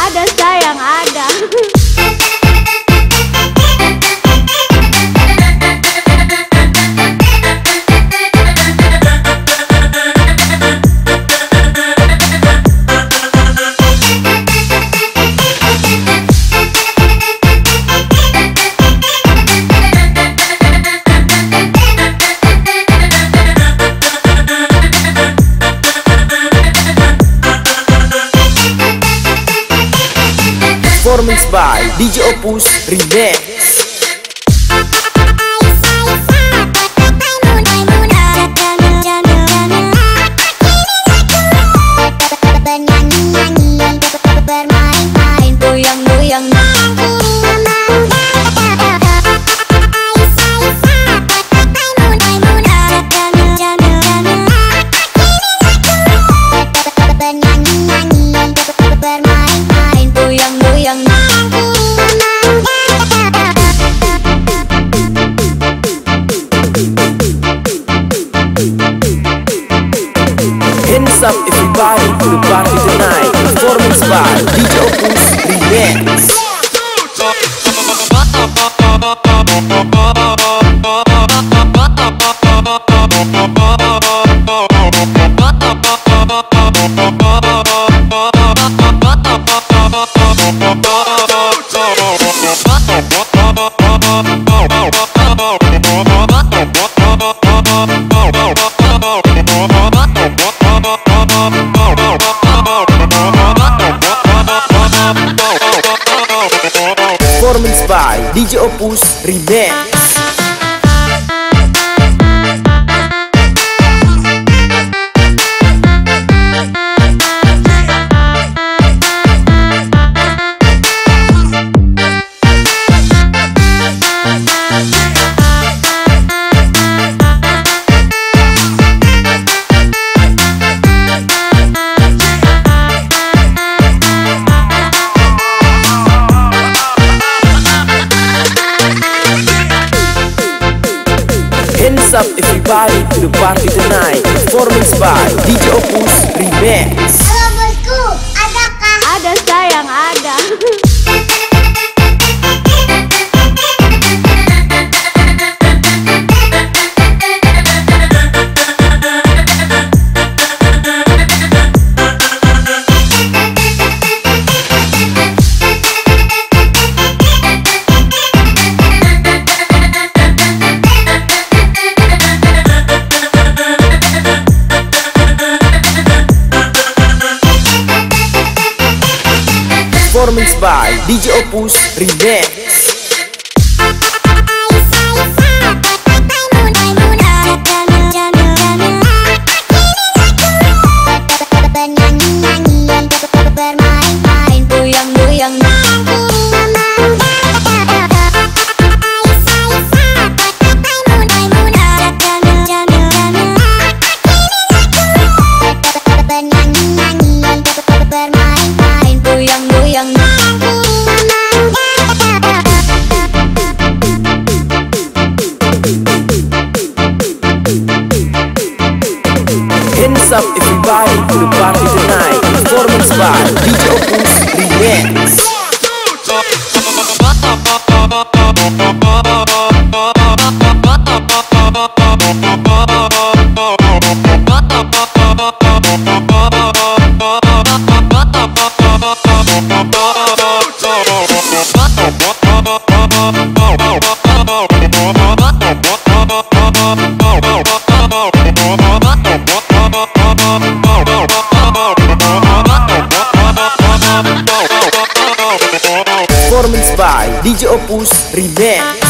Ada sayang ada. Performance by DJ Opus Remix. Hands up everybody to the party tonight. Performance by DJ Opus Remix. Performance by DJ Opus Remix. Hands up everybody to the party tonight. Performance by DJ Opus Remix. Halo bosku, adakah? Ada sayang ada. Performance by DJ Opus Remix. Hands up everybody to the party tonight. Performance by DJ Opus Remix. Performance by DJ Opus Remix.